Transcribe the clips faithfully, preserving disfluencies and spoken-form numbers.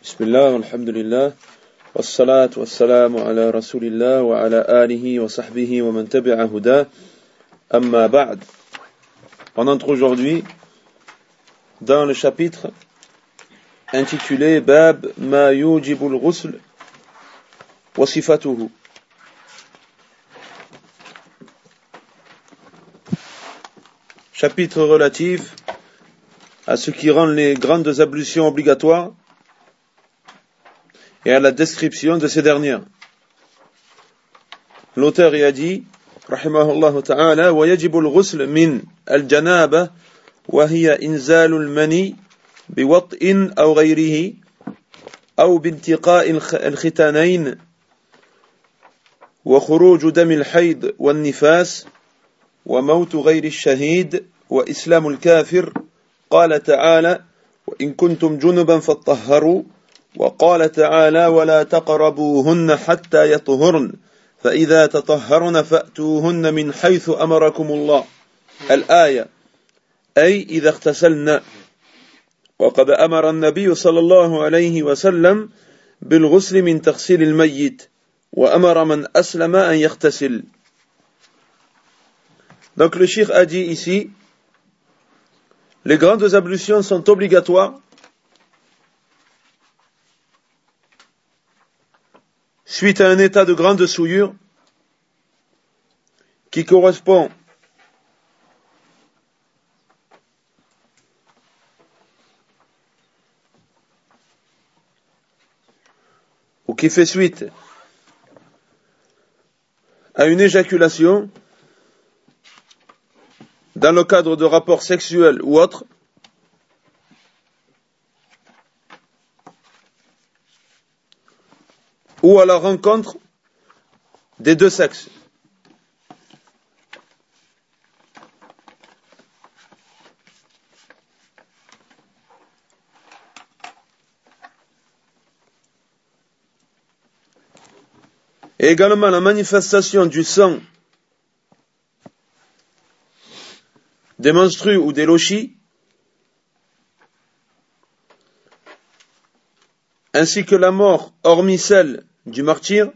بسم الله والحمد لله والصلاة والسلام على رسول الله وعلى آله وصحبه ومن تبع هداه أما بعد. On entre aujourd'hui dans le chapitre intitulé Bab ma yujibul ghusl wa sifatuhu. Chapitre relatif à ce qui rend les grandes ablutions obligatoires et à la description de ces dernières. L'auteur y a dit, rahimahullah ta'ala, وَيَجِبُ الْغُسْلِ مِنْ الْجَنَابَةِ وَهِيَ إِنْزَالُ الْمَنِي بِوَطْءٍ أَوْ غَيْرِهِ أو بانتقاء الختانين وخروج دم الحيض والنفاس وموت غير الشهيد وإسلام الكافر. قال تعالى وإن كنتم جنبا فاطهروا وقال تعالى ولا تقربوهن حتى يطهرن فإذا تطهرن فأتوهن من حيث أمركم الله. الآية أي إذا اغتسلن. وقد أمر النبي صلى الله عليه وسلم بالغسل من تغسيل الميت وأمر من أسلم أن يغتسل. Donc le cheikh a dit ici, les grandes ablutions sont obligatoires suite à un état de grande souillure qui correspond ou qui fait suite à une éjaculation dans le cadre de rapports sexuels ou autres, ou à la rencontre des deux sexes. Et également la manifestation du sang des menstrues ou des lochis, ainsi que la mort, hormis celle du martyr,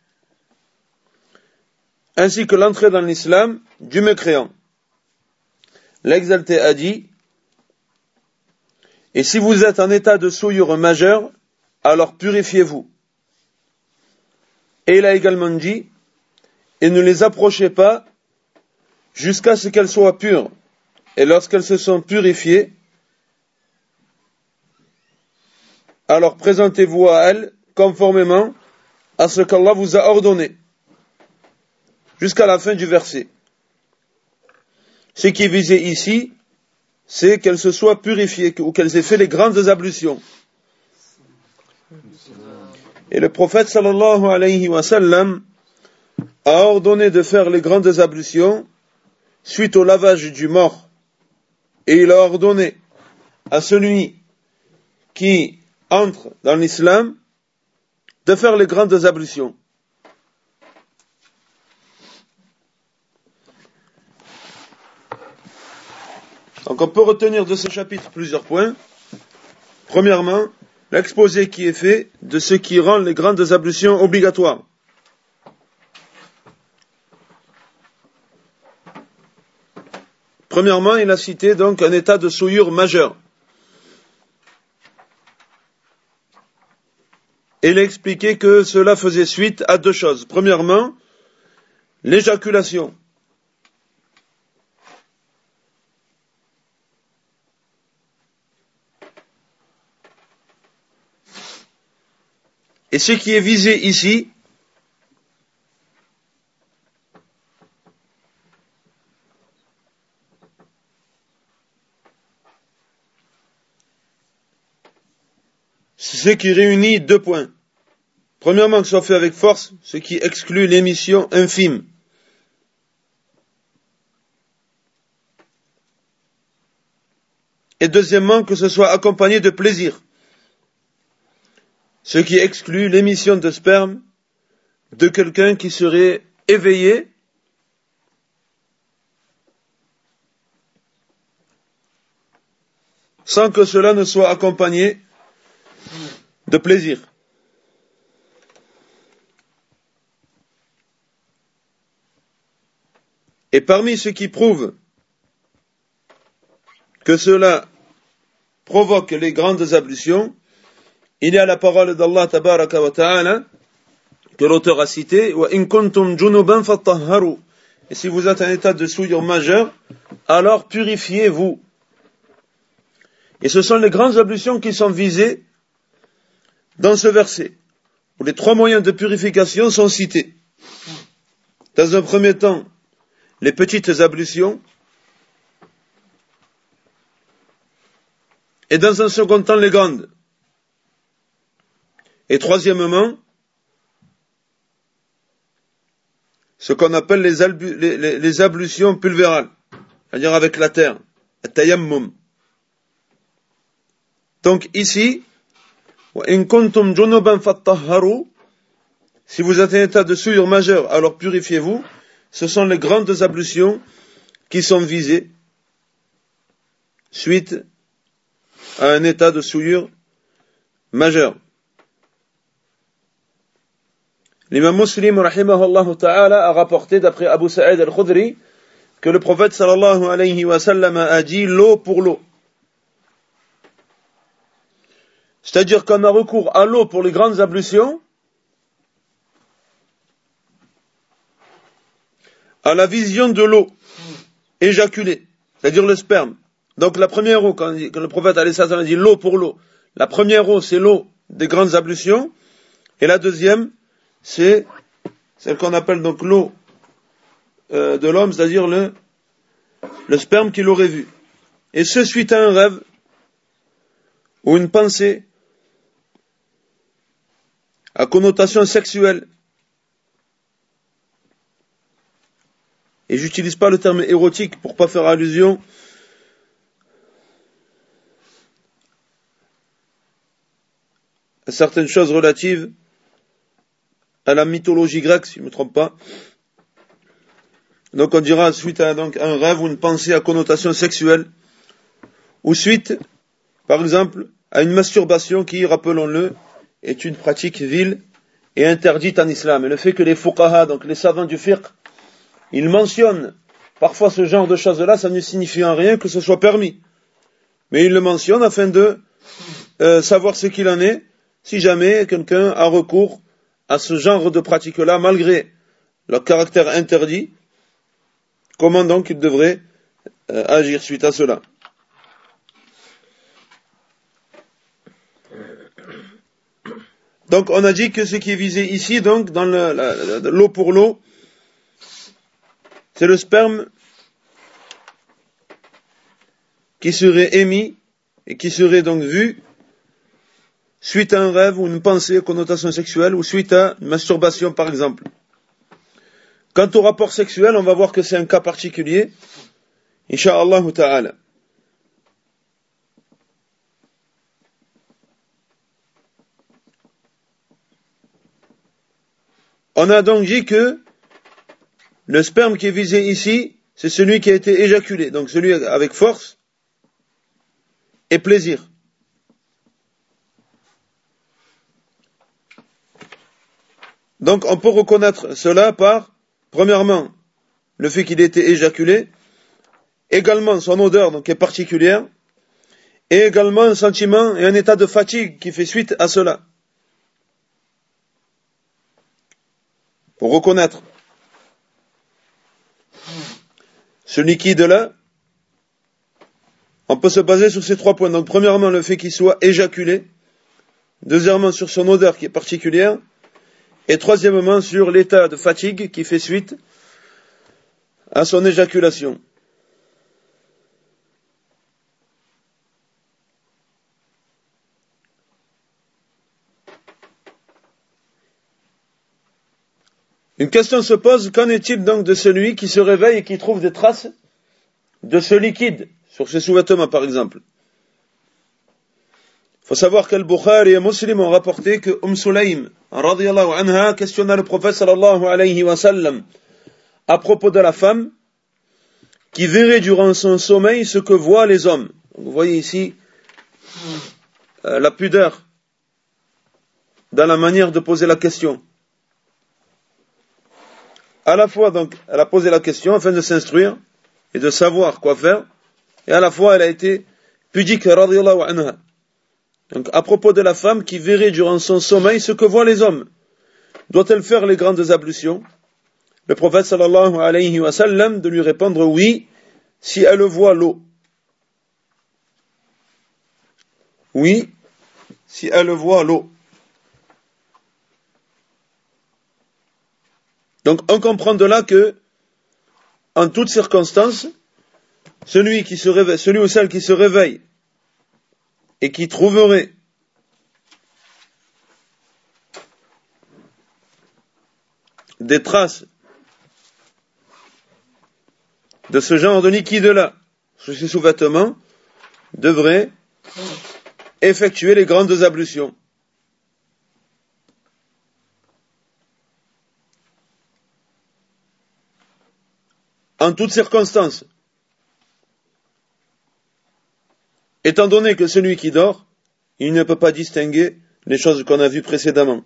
ainsi que l'entrée dans l'islam du mécréant. L'exalté a dit, et si vous êtes en état de souillure majeure, alors purifiez-vous. Et il a également dit, et ne les approchez pas jusqu'à ce qu'elles soient pures. Et lorsqu'elles se sont purifiées, alors présentez-vous à elles conformément à ce qu'Allah vous a ordonné. Jusqu'à la fin du verset. Ce qui est visé ici, c'est qu'elles se soient purifiées ou qu'elles aient fait les grandes ablutions. Et le prophète sallallahu alayhi wa sallam a ordonné de faire les grandes ablutions suite au lavage du mort. Et il a ordonné à celui qui entre dans l'islam de faire les grandes ablutions. Donc on peut retenir de ce chapitre plusieurs points. Premièrement, l'exposé qui est fait de ce qui rend les grandes ablutions obligatoires. Premièrement, il a cité donc un état de souillure majeure. Et il a expliqué que cela faisait suite à deux choses. Premièrement, l'éjaculation. Et ce qui est visé ici, c'est ce qui réunit deux points. Premièrement, que ce soit fait avec force, ce qui exclut l'émission infime. Et deuxièmement, que ce soit accompagné de plaisir. Ce qui exclut l'émission de sperme de quelqu'un qui serait éveillé sans que cela ne soit accompagné de plaisir. Et parmi ceux qui prouvent que cela provoque les grandes ablutions, il y a la parole d'Allah tabaraka wa ta'ala que l'auteur a citée, wa in kuntum junuban fatahharu. Et si vous êtes en état de souillure majeure, alors purifiez-vous. Et ce sont les grandes ablutions qui sont visées dans ce verset, où les trois moyens de purification sont cités. Dans un premier temps, les petites ablutions, et dans un second temps, les grandes. Et troisièmement, ce qu'on appelle les, albu, les, les, les ablutions pulvérales, c'est-à-dire avec la terre, at-tayammum. Donc ici, wa in kuntum junuban fattahharu, si vous êtes en état de souillure majeure, alors purifiez-vous. Ce sont les grandes ablutions qui sont visées suite à un état de souillure majeure. L'imam Muslim, rahimahullah ta'ala, a rapporté d'après Abu Sa'id al-Khudri que le prophète sallallahu alayhi wa sallam a dit l'eau pour l'eau. C'est-à-dire qu'on a recours à l'eau pour les grandes ablutions, à la vision de l'eau éjaculée, c'est-à-dire le sperme. Donc la première eau, quand, quand le prophète alayhi wa sallam a dit l'eau pour l'eau, la première eau c'est l'eau des grandes ablutions, et la deuxième c'est celle qu'on appelle donc l'eau euh, de l'homme, c'est-à-dire le, le sperme qu'il aurait vu. Et ce suite à un rêve ou une pensée à connotation sexuelle. Et j'utilise pas le terme érotique pour pas faire allusion à certaines choses relatives à la mythologie grecque, si je ne me trompe pas. Donc on dira suite à donc, un rêve ou une pensée à connotation sexuelle, ou suite, par exemple, à une masturbation qui, rappelons-le, est une pratique vile et interdite en islam. Et le fait que les fuqaha, donc les savants du fiqh, ils mentionnent parfois ce genre de choses-là, ça ne signifie en rien que ce soit permis. Mais ils le mentionnent afin de euh, savoir ce qu'il en est, si jamais quelqu'un a recours à ce genre de pratique-là, malgré leur caractère interdit, comment donc il devrait euh, agir suite à cela. Donc on a dit que ce qui est visé ici, donc dans le, la, la, l'eau pour l'eau, c'est le sperme qui serait émis et qui serait donc vu suite à un rêve ou une pensée à connotation sexuelle ou suite à une masturbation par exemple. Quant au rapport sexuel, on va voir que c'est un cas particulier, Inch'Allah ta'ala. On a donc dit que le sperme qui est visé ici, c'est celui qui a été éjaculé, donc celui avec force et plaisir. Donc on peut reconnaître cela par, premièrement, le fait qu'il ait été éjaculé, également son odeur donc est particulière, et également un sentiment et un état de fatigue qui fait suite à cela. Pour reconnaître ce liquide-là, on peut se baser sur ces trois points. Donc premièrement, le fait qu'il soit éjaculé, deuxièmement sur son odeur qui est particulière, et troisièmement sur l'état de fatigue qui fait suite à son éjaculation. Une question se pose, qu'en est-il donc de celui qui se réveille et qui trouve des traces de ce liquide sur ses sous-vêtements par exemple? Il faut savoir qu'Al-Bukhari et Muslim ont rapporté que Umm Sulaym radiyallahu anha questionna le prophète sallallahu alayhi wa sallam à propos de la femme qui verrait durant son sommeil ce que voient les hommes. Donc vous voyez ici euh, la pudeur dans la manière de poser la question. À la fois, donc, elle a posé la question afin de s'instruire et de savoir quoi faire, et à la fois, elle a été pudique, radiyallahu anha. Donc, à propos de la femme qui verrait durant son sommeil ce que voient les hommes, doit-elle faire les grandes ablutions? Le prophète sallallahu alayhi wa sallam de lui répondre oui, si elle voit l'eau. Oui, si elle voit l'eau. Donc, on comprend de là que, en toutes circonstances, celui qui se réveille, celui ou celle qui se réveille et qui trouverait des traces de ce genre de liquide-là sur ses sous-vêtements devrait effectuer les grandes ablutions. En toutes circonstances. Étant donné que celui qui dort, il ne peut pas distinguer les choses qu'on a vues précédemment.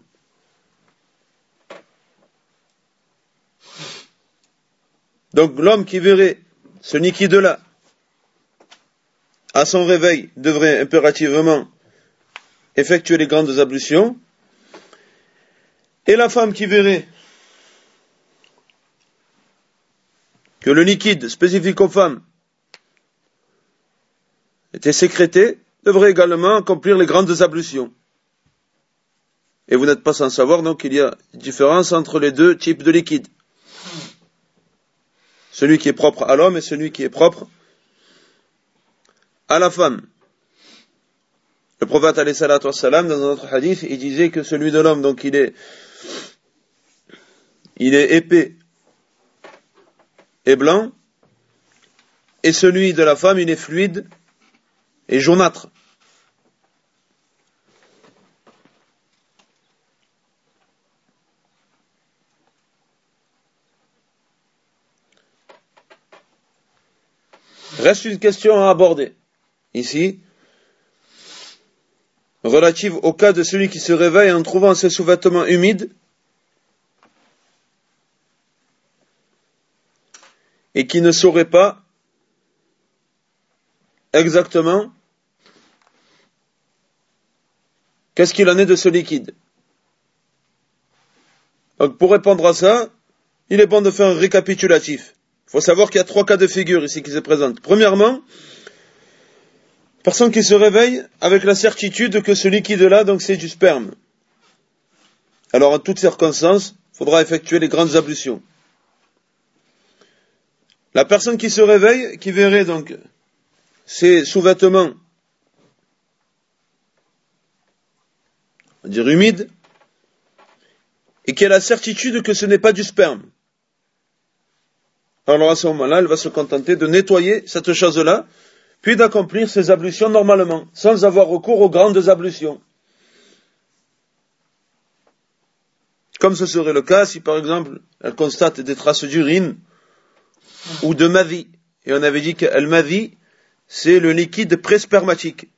Donc l'homme qui verrait ce liquide-là à son réveil devrait impérativement effectuer les grandes ablutions, et la femme qui verrait que le liquide spécifique aux femmes était sécrété devrait également accomplir les grandes ablutions. Et vous n'êtes pas sans savoir donc qu'il y a une différence entre les deux types de liquide. Celui qui est propre à l'homme et celui qui est propre à la femme. Le prophète alayhi salatu wassalam, dans un autre hadith, il disait que celui de l'homme, donc il est, il est épais et blanc, et celui de la femme, il est fluide et jaunâtre. Reste une question à aborder ici, relative au cas de celui qui se réveille en trouvant ses sous-vêtements humides et qui ne saurait pas exactement qu'est-ce qu'il en est de ce liquide. Donc pour répondre à ça, il est bon de faire un récapitulatif. Il faut savoir qu'il y a trois cas de figure ici qui se présentent. Premièrement, personne qui se réveille avec la certitude que ce liquide-là, donc c'est du sperme. Alors en toutes circonstances, il faudra effectuer les grandes ablutions. La personne qui se réveille, qui verrait donc ses sous-vêtements, on va dire humides, et qui a la certitude que ce n'est pas du sperme. Alors à ce moment-là, elle va se contenter de nettoyer cette chose-là, puis d'accomplir ses ablutions normalement, sans avoir recours aux grandes ablutions. Comme ce serait le cas si par exemple elle constate des traces d'urine ou de mavi. Et on avait dit que le mavi, c'est le liquide préspermatique.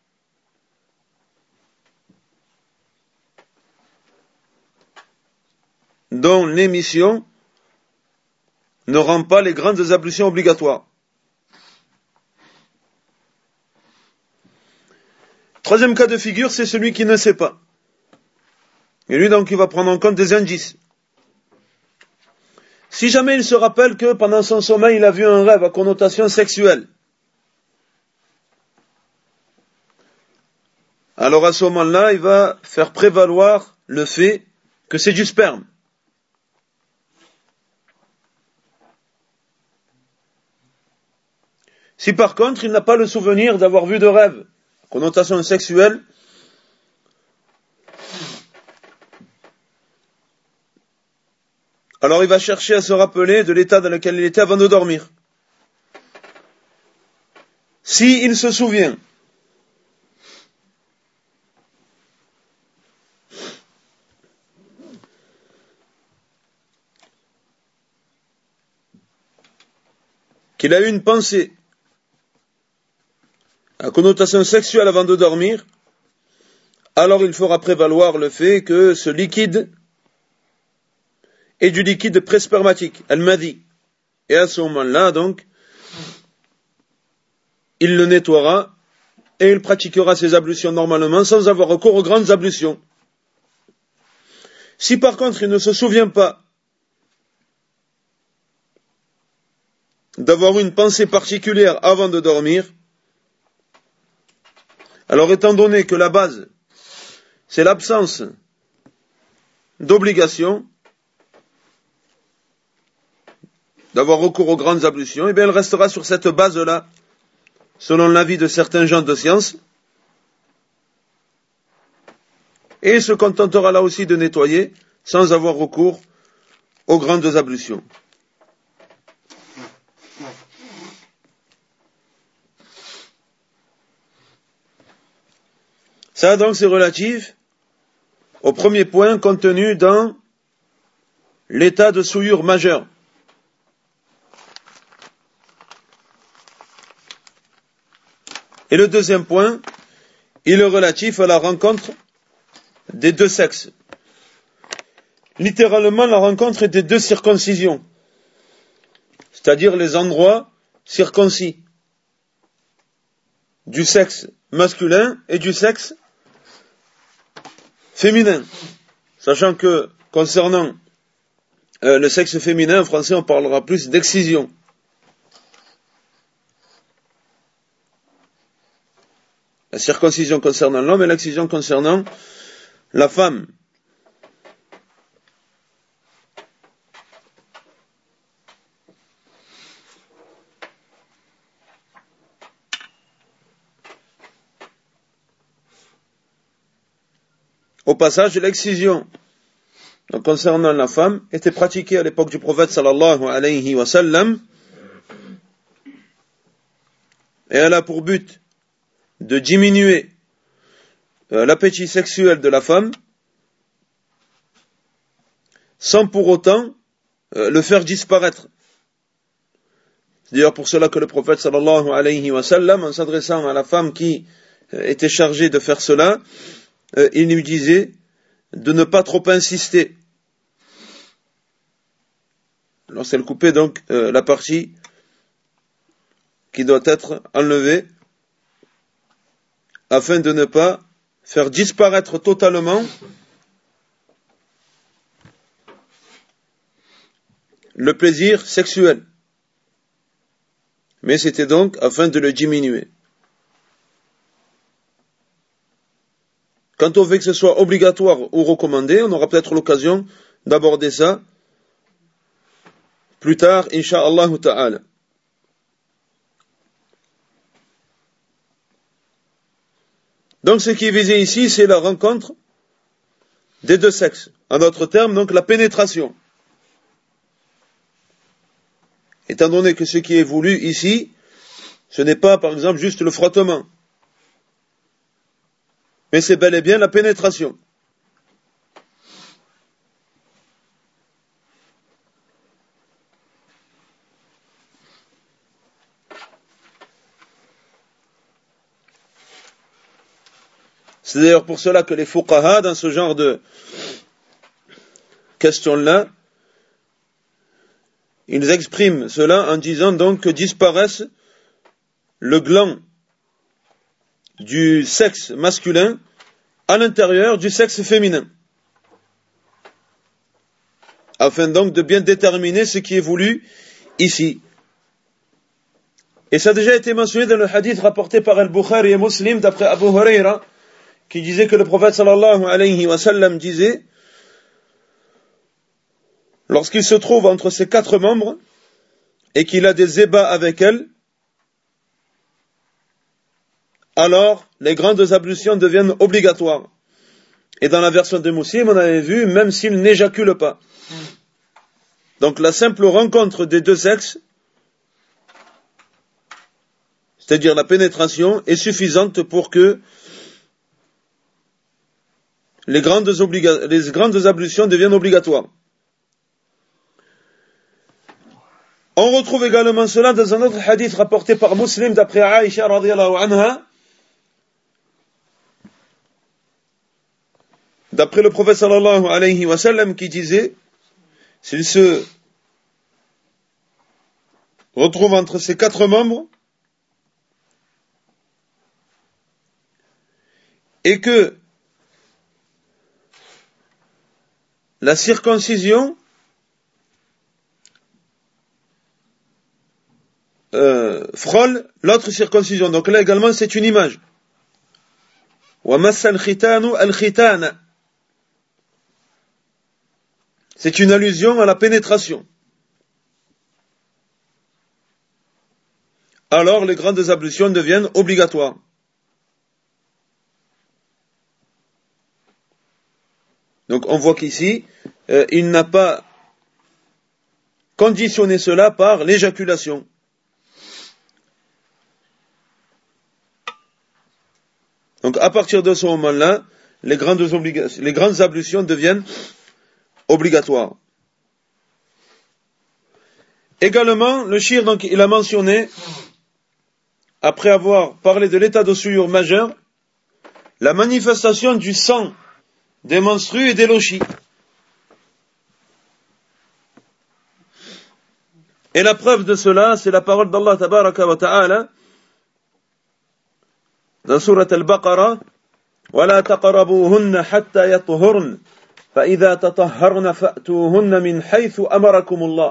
Dont l'émission ne rend pas les grandes ablutions obligatoires. Troisième cas de figure, c'est celui qui ne sait pas. Et lui, donc, il va prendre en compte des indices. Si jamais il se rappelle que pendant son sommeil, il a vu un rêve à connotation sexuelle, alors à ce moment-là, il va faire prévaloir le fait que c'est du sperme. Si par contre, il n'a pas le souvenir d'avoir vu de rêve à connotation sexuelle, alors il va chercher à se rappeler de l'état dans lequel il était avant de dormir. Si il se souvient qu'il a eu une pensée à connotation sexuelle avant de dormir, alors il fera prévaloir le fait que ce liquide est du liquide prespermatique, al-madi. Et à ce moment-là, donc, il le nettoiera et il pratiquera ses ablutions normalement sans avoir recours aux grandes ablutions. Si par contre il ne se souvient pas d'avoir une pensée particulière avant de dormir, alors étant donné que la base, c'est l'absence d'obligation d'avoir recours aux grandes ablutions, et bien elle restera sur cette base-là, selon l'avis de certains gens de science, et il se contentera là aussi de nettoyer sans avoir recours aux grandes ablutions. Ça donc c'est relatif au premier point contenu dans l'état de souillure majeure. Et le deuxième point, il est relatif à la rencontre des deux sexes. Littéralement, la rencontre des deux circoncisions, c'est-à-dire les endroits circoncis du sexe masculin et du sexe féminin. Sachant que, concernant euh, le sexe féminin, en français, on parlera plus d'excision. La circoncision concernant l'homme et l'excision concernant la femme. Au passage, l'excision donc, concernant la femme était pratiquée à l'époque du prophète sallallahu alayhi wa sallam, et elle a pour but de diminuer euh, l'appétit sexuel de la femme sans pour autant euh, le faire disparaître. C'est d'ailleurs pour cela que le prophète sallallahu alayhi wa sallam, en s'adressant à la femme qui euh, était chargée de faire cela, euh, il lui disait de ne pas trop insister lorsqu'elle coupait donc euh, la partie qui doit être enlevée, afin de ne pas faire disparaître totalement le plaisir sexuel. Mais c'était donc afin de le diminuer. Quant au fait que ce soit obligatoire ou recommandé, on aura peut-être l'occasion d'aborder ça plus tard, incha'Allah ta'ala. Donc ce qui est visé ici, c'est la rencontre des deux sexes. En d'autres termes, donc la pénétration. Étant donné que ce qui est voulu ici, ce n'est pas par exemple juste le frottement, mais c'est bel et bien la pénétration. C'est d'ailleurs pour cela que les fuqaha, dans ce genre de questions-là, ils expriment cela en disant donc que disparaisse le gland du sexe masculin à l'intérieur du sexe féminin, afin donc de bien déterminer ce qui est voulu ici. Et ça a déjà été mentionné dans le hadith rapporté par Al-Bukhari et Muslim d'après Abu Huraira, qui disait que le prophète sallallahu alayhi wa sallam disait, lorsqu'il se trouve entre ses quatre membres et qu'il a des ébats avec elles, alors les grandes ablutions deviennent obligatoires. Et dans la version de Muslim, on avait vu, même s'il n'éjacule pas. Donc la simple rencontre des deux sexes, c'est-à-dire la pénétration, est suffisante pour que les grandes, obliga- les grandes ablutions deviennent obligatoires. On retrouve également cela dans un autre hadith rapporté par Muslim d'après Aïcha radhiyallahu anha, d'après le prophète sallallahu alayhi wa sallam qui disait, s'il se retrouve entre ses quatre membres et que la circoncision euh, frôle l'autre circoncision. Donc là également c'est une image. وَمَسَّ الْخِتَانُ الْخِتَانَ. C'est une allusion à la pénétration. Alors les grandes ablutions deviennent obligatoires. Donc on voit qu'ici, euh, il n'a pas conditionné cela par l'éjaculation. Donc à partir de ce moment-là, les grandes, obliga- les grandes ablutions deviennent obligatoires. Également, le shir, donc, il a mentionné, après avoir parlé de l'état de souillure majeur, la manifestation du sang des menstrues et des lochis. Et la preuve de cela, c'est la parole d'Allah tabaraka wa ta'ala dans surat al-Baqarah, وَلَا تَقْرَبُوهُنَّ حَتَّى يَطْهُرْنَ فَإِذَا تَطَهَّرْنَ فَأْتُوهُنَّ مِنْ حَيْثُ أَمَرَكُمُ اللَّهُ.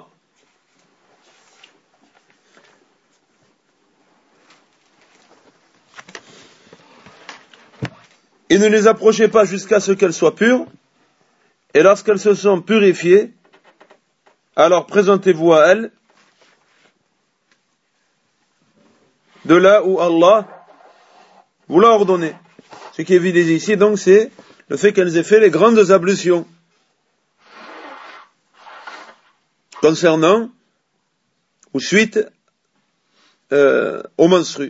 Et ne les approchez pas jusqu'à ce qu'elles soient pures, et lorsqu'elles se sont purifiées, alors présentez-vous à elles de là où Allah vous l'a ordonné. Ce qui est visé ici, donc, c'est le fait qu'elles aient fait les grandes ablutions concernant ou suite euh, aux menstrues.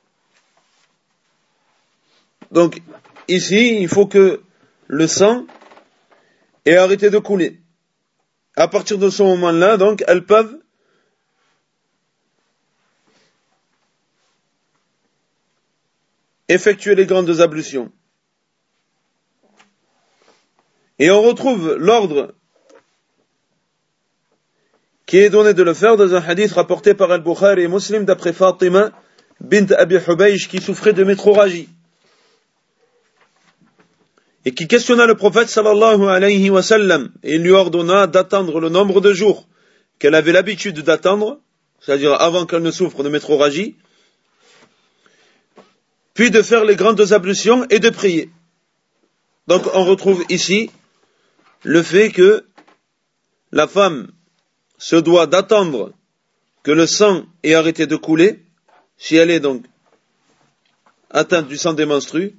Donc, ici, il faut que le sang ait arrêté de couler. À partir de ce moment-là, donc, elles peuvent effectuer les grandes ablutions. Et on retrouve l'ordre qui est donné de le faire dans un hadith rapporté par Al-Bukhari et Muslim d'après Fatima bint Abi Hubaysh qui souffrait de métrorragie et qui questionna le prophète sallallahu alayhi wa sallam et il lui ordonna d'attendre le nombre de jours qu'elle avait l'habitude d'attendre, c'est-à-dire avant qu'elle ne souffre de métrorragie, puis de faire les grandes ablutions et de prier. Donc on retrouve ici le fait que la femme se doit d'attendre que le sang ait arrêté de couler, si elle est donc atteinte du sang des menstrues.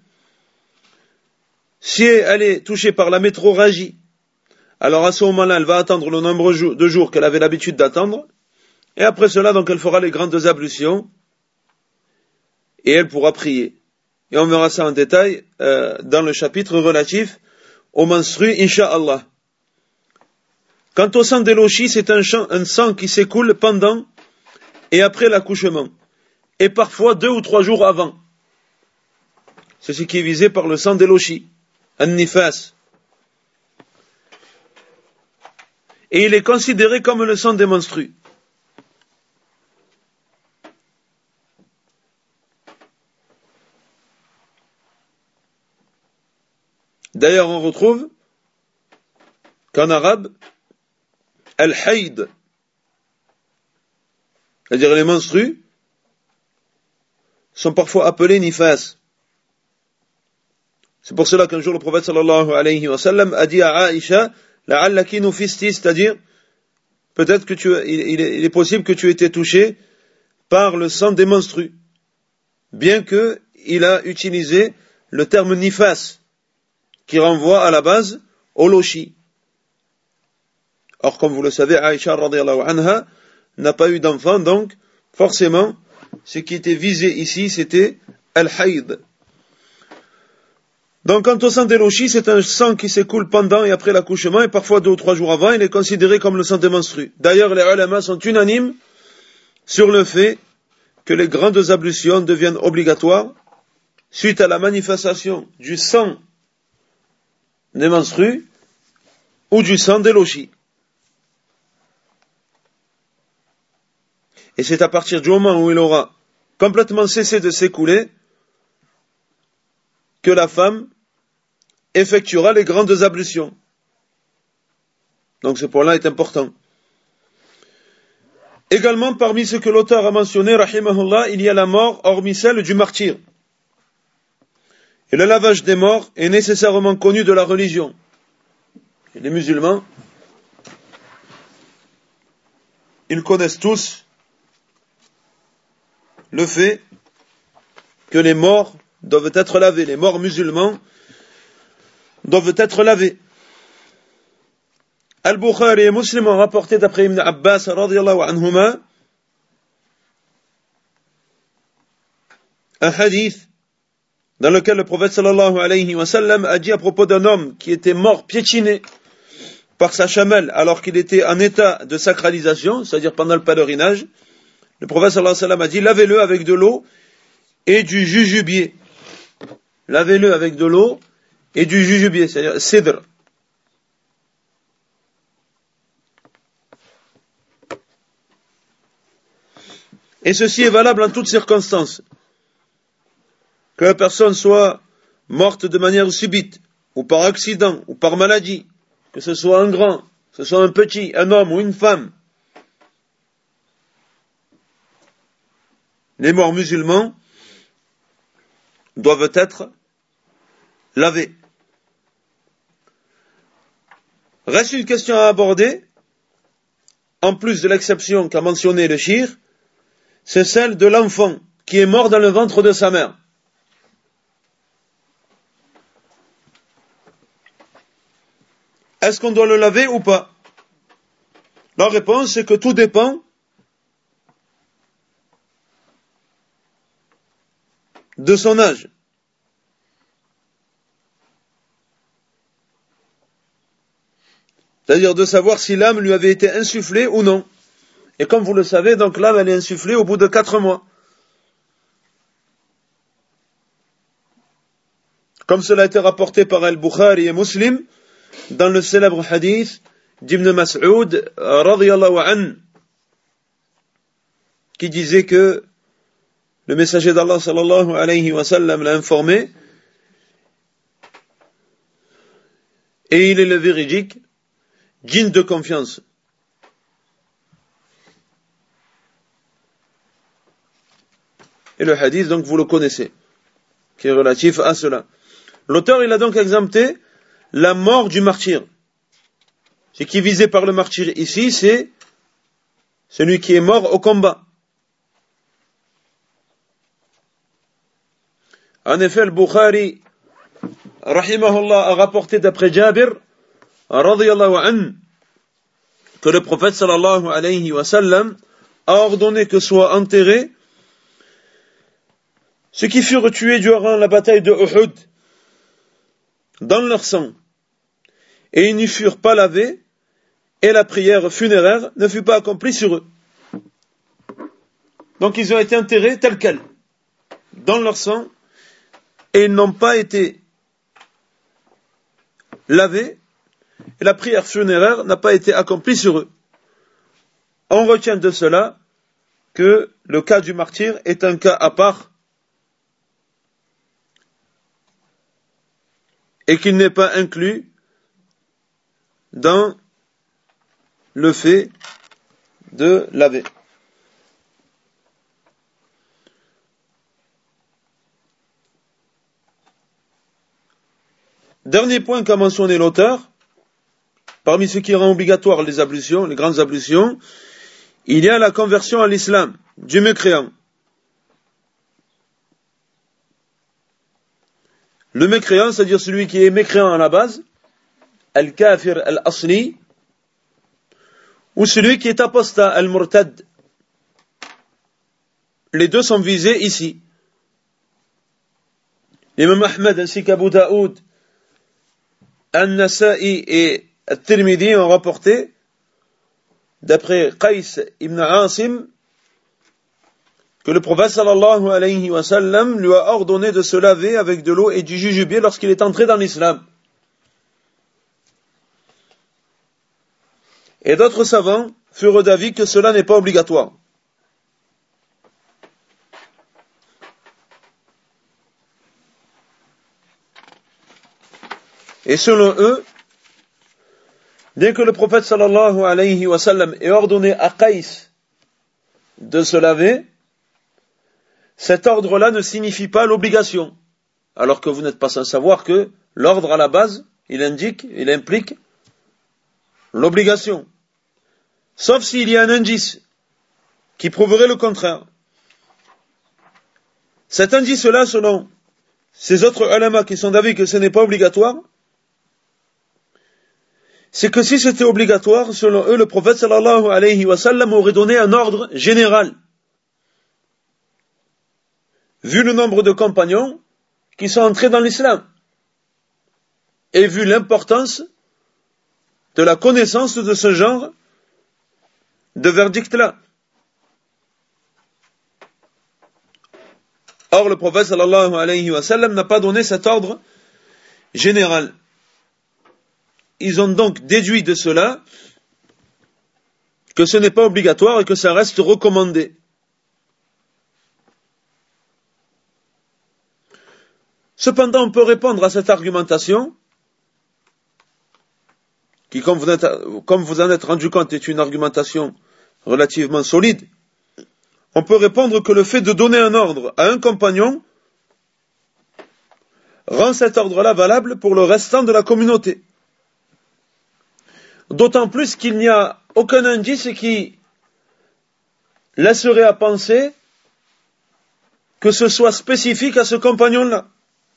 Si elle est touchée par la métrorragie, alors à ce moment-là, elle va attendre le nombre de jours qu'elle avait l'habitude d'attendre, et après cela, donc, elle fera les grandes ablutions, et elle pourra prier. Et on verra ça en détail euh, dans le chapitre relatif aux menstrues, Inch'Allah. Quant au sang des lochis, c'est un, un sang qui s'écoule pendant et après l'accouchement, et parfois deux ou trois jours avant. C'est ce qui est visé par le sang des lochis, an-nifas. Et il est considéré comme le sang des menstrues. D'ailleurs, on retrouve qu'en arabe, al-hayd, c'est-à-dire les menstrues, sont parfois appelés nifas. C'est pour cela qu'un jour le prophète sallallahu alayhi wa sallam a dit à Aïcha, la'allaki nufisti, c'est-à-dire, peut-être que tu, il, il, est, il est possible que tu aies été touché par le sang des menstrues, bien que il a utilisé le terme nifas, qui renvoie à la base au lochi. Or, comme vous le savez, Aïcha radiyallahu anha n'a pas eu d'enfant, donc forcément, ce qui était visé ici, c'était al-hayd. Donc, quant au sang des lochis, c'est un sang qui s'écoule pendant et après l'accouchement, et parfois deux ou trois jours avant, il est considéré comme le sang des menstrues. D'ailleurs, les ulama sont unanimes sur le fait que les grandes ablutions deviennent obligatoires suite à la manifestation du sang des menstrues ou du sang des lochis. Et c'est à partir du moment où il aura complètement cessé de s'écouler que la femme effectuera les grandes ablutions. Donc ce point-là est important. Également, parmi ce que l'auteur a mentionné, rahimahullah, il y a la mort, hormis celle du martyr. Et le lavage des morts est nécessairement connu de la religion. Et les musulmans, ils connaissent tous le fait que les morts doivent être lavés. Les morts musulmans doivent être lavés. Al-Bukhari et Muslim ont rapporté d'après Ibn Abbas radiyallahu anhuma un hadith dans lequel le prophète sallallahu alayhi wa sallam a dit à propos d'un homme qui était mort piétiné par sa chamelle alors qu'il était en état de sacralisation, c'est-à-dire pendant le pèlerinage. Le prophète sallallahu alayhi wa sallam a dit: lavez-le avec de l'eau et du jujubier. Lavez-le avec de l'eau et du jujubier, c'est-à-dire sidr. Et ceci est valable en toutes circonstances. Que la personne soit morte de manière subite, ou par accident, ou par maladie, que ce soit un grand, que ce soit un petit, un homme ou une femme. Les morts musulmans doivent être lavés. Reste une question à aborder, en plus de l'exception qu'a mentionné le shir, c'est celle de l'enfant qui est mort dans le ventre de sa mère. Est-ce qu'on doit le laver ou pas? La réponse est que tout dépend de son âge. C'est-à-dire de savoir si l'âme lui avait été insufflée ou non. Et comme vous le savez, donc l'âme elle est insufflée au bout de quatre mois. Comme cela a été rapporté par Al-Bukhari et Muslim, dans le célèbre hadith d'Ibn Mas'ud, radiyallahu anhu, qui disait que le messager d'Allah sallallahu alayhi wa sallam l'a informé, et il est le véridique, digne de confiance. Et le hadith, donc, vous le connaissez, qui est relatif à cela. L'auteur, il a donc exempté la mort du martyr. Ce qui est visé par le martyr ici, c'est celui qui est mort au combat. En effet, le Bukhari, rahimahullah, a rapporté d'après Jabir, radiyallahu anhu, que le prophète sallallahu alayhi wa sallam a ordonné que soit enterré ceux qui furent tués durant la bataille de Uhud dans leur sang, et ils n'y furent pas lavés, et la prière funéraire ne fut pas accomplie sur eux. Donc ils ont été enterrés tels quels, dans leur sang, et ils n'ont pas été lavés, et la prière funéraire n'a pas été accomplie sur eux. On retient de cela que le cas du martyr est un cas à part, et qu'il n'est pas inclus dans le fait de laver. Dernier point qu'a mentionné l'auteur, parmi ce qui rend obligatoire les ablutions, les grandes ablutions, il y a la conversion à l'islam du mécréant. Le mécréant, c'est-à-dire celui qui est mécréant à la base, al-kafir al-asli, ou celui qui est apostat, al-murtad. Les deux sont visés ici. L'imam Ahmed ainsi qu'Abu Daoud, An-Nasa'i et At-Tirmidhi ont rapporté, d'après Qais ibn Asim, que le prophète sallallahu alayhi wa sallam lui a ordonné de se laver avec de l'eau et du jujubier lorsqu'il est entré dans l'islam. Et d'autres savants furent d'avis que cela n'est pas obligatoire. Et selon eux, dès que le prophète sallallahu alayhi wa sallam ait ordonné à Qais de se laver, cet ordre-là ne signifie pas l'obligation. Alors que vous n'êtes pas sans savoir que l'ordre à la base, il indique, il implique l'obligation. Sauf s'il y a un indice qui prouverait le contraire. Cet indice-là, selon ces autres ulama qui sont d'avis que ce n'est pas obligatoire, c'est que si c'était obligatoire, selon eux, le prophète sallallahu alayhi wa sallam aurait donné un ordre général. Vu le nombre de compagnons qui sont entrés dans l'islam, et vu l'importance de la connaissance de ce genre de verdict-là. Or, le prophète sallallahu alayhi wa sallam n'a pas donné cet ordre général. Ils ont donc déduit de cela que ce n'est pas obligatoire et que ça reste recommandé. Cependant, on peut répondre à cette argumentation, qui, comme vous, êtes, comme vous en êtes rendu compte, est une argumentation relativement solide. On peut répondre que le fait de donner un ordre à un compagnon rend cet ordre-là valable pour le restant de la communauté. D'autant plus qu'il n'y a aucun indice qui laisserait à penser que ce soit spécifique à ce compagnon-là.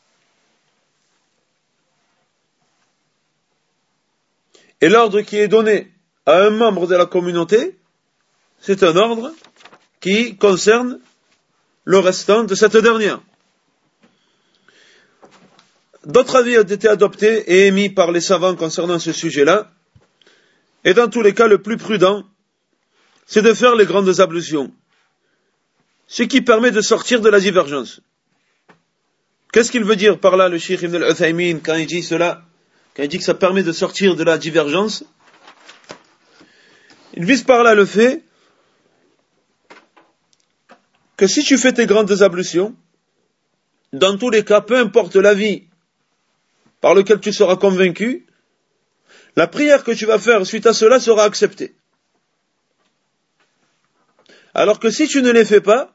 Et l'ordre qui est donné à un membre de la communauté, c'est un ordre qui concerne le restant de cette dernière. D'autres avis ont été adoptés et émis par les savants concernant ce sujet-là, et dans tous les cas, le plus prudent, c'est de faire les grandes ablutions, ce qui permet de sortir de la divergence. Qu'est-ce qu'il veut dire par là, le Cheikh Ibn al-Uthaymin, quand il dit cela, quand il dit que ça permet de sortir de la divergence? Il vise par là le fait que si tu fais tes grandes ablutions, dans tous les cas, peu importe l'avis par lequel tu seras convaincu, la prière que tu vas faire suite à cela sera acceptée. Alors que si tu ne les fais pas,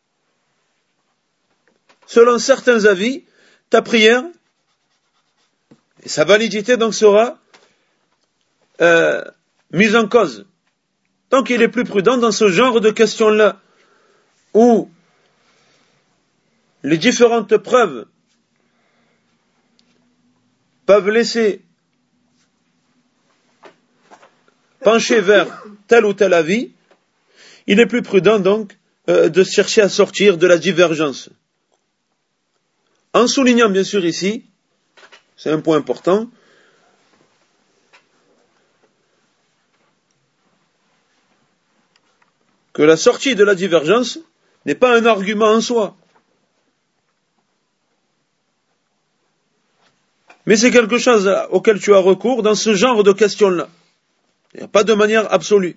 selon certains avis, ta prière et sa validité donc sera euh, mise en cause. Donc il est plus prudent dans ce genre de questions-là, où les différentes preuves peuvent laisser pencher vers tel ou tel avis, il est plus prudent donc euh, de chercher à sortir de la divergence. En soulignant bien sûr ici, c'est un point important, que la sortie de la divergence n'est pas un argument en soi, mais c'est quelque chose auquel tu as recours dans ce genre de questions-là. Il n'y a pas de manière absolue.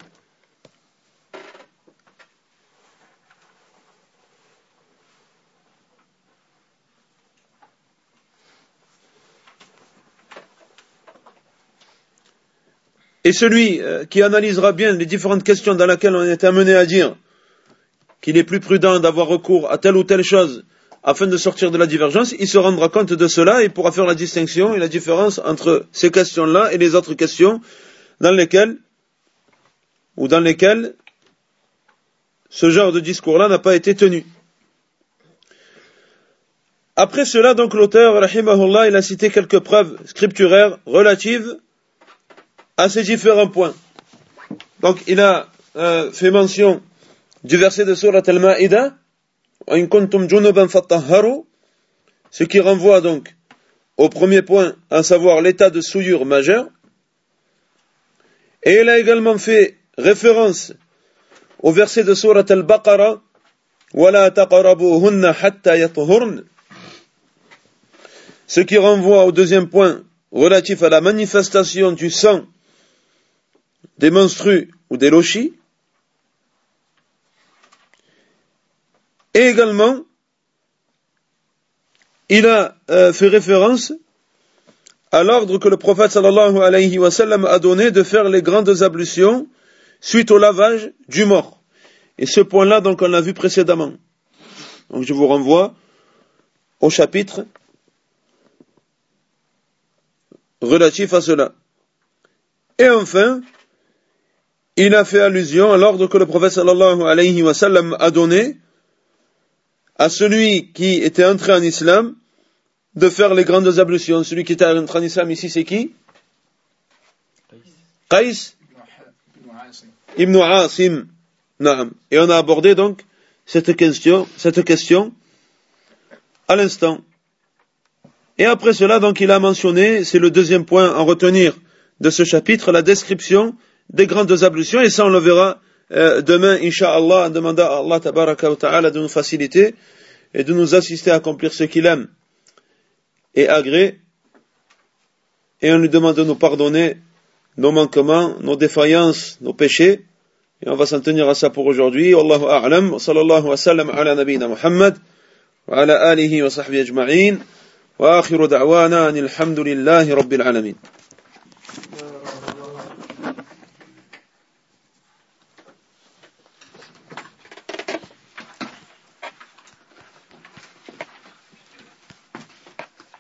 Et celui qui analysera bien les différentes questions dans lesquelles on est amené à dire qu'il est plus prudent d'avoir recours à telle ou telle chose afin de sortir de la divergence, il se rendra compte de cela et pourra faire la distinction et la différence entre ces questions-là et les autres questions dans lesquelles, ou dans lesquelles ce genre de discours-là n'a pas été tenu. Après cela, donc, l'auteur, rahimahullah, il a cité quelques preuves scripturaires relatives à ces différents points. Donc, il a euh, fait mention du verset de Surat Al-Ma'idah, وَإِن كُنْتُمْ جُنُبًا فَطَّهَّرُوا, ce qui renvoie donc au premier point, à savoir l'état de souillure majeure. Et il a également fait référence au verset de Surat Al-Baqarah, وَلَا تَقْرَبُوهُنَّ حَتَّى يَطْهُرْنَ, ce qui renvoie au deuxième point relatif à la manifestation du sang des menstrues ou des lochis. Et également, il a euh, fait référence à l'ordre que le prophète sallallahu alayhi wa sallam a donné de faire les grandes ablutions suite au lavage du mort. Et ce point-là, donc, on l'a vu précédemment. Donc, je vous renvoie au chapitre relatif à cela. Et enfin, il a fait allusion à l'ordre que le prophète sallallahu alayhi wa sallam a donné à celui qui était entré en islam de faire les grandes ablutions. Celui qui était entré en islam ici, c'est qui? Qais ibn Asim. Naam. Et on a abordé donc cette question, cette question à l'instant. Et après cela, donc, il a mentionné, c'est le deuxième point à retenir de ce chapitre, la description des grandes ablutions. Et ça, on le verra euh, demain, Inch'Allah, en demandant à Allah tabaraka wa ta'ala de nous faciliter et de nous assister à accomplir ce qu'il aime et agrée. Et on lui demande de nous pardonner nos manquements, nos défaillances, nos péchés. Et on va s'en tenir à ça pour aujourd'hui. Wallahu a'lam. Wa sallallahu wa sallam ala nabina Muhammad wa ala alihi wa sahbihi ajma'in. Wa akhiru da'wana anil hamdulillahi rabbil alamin.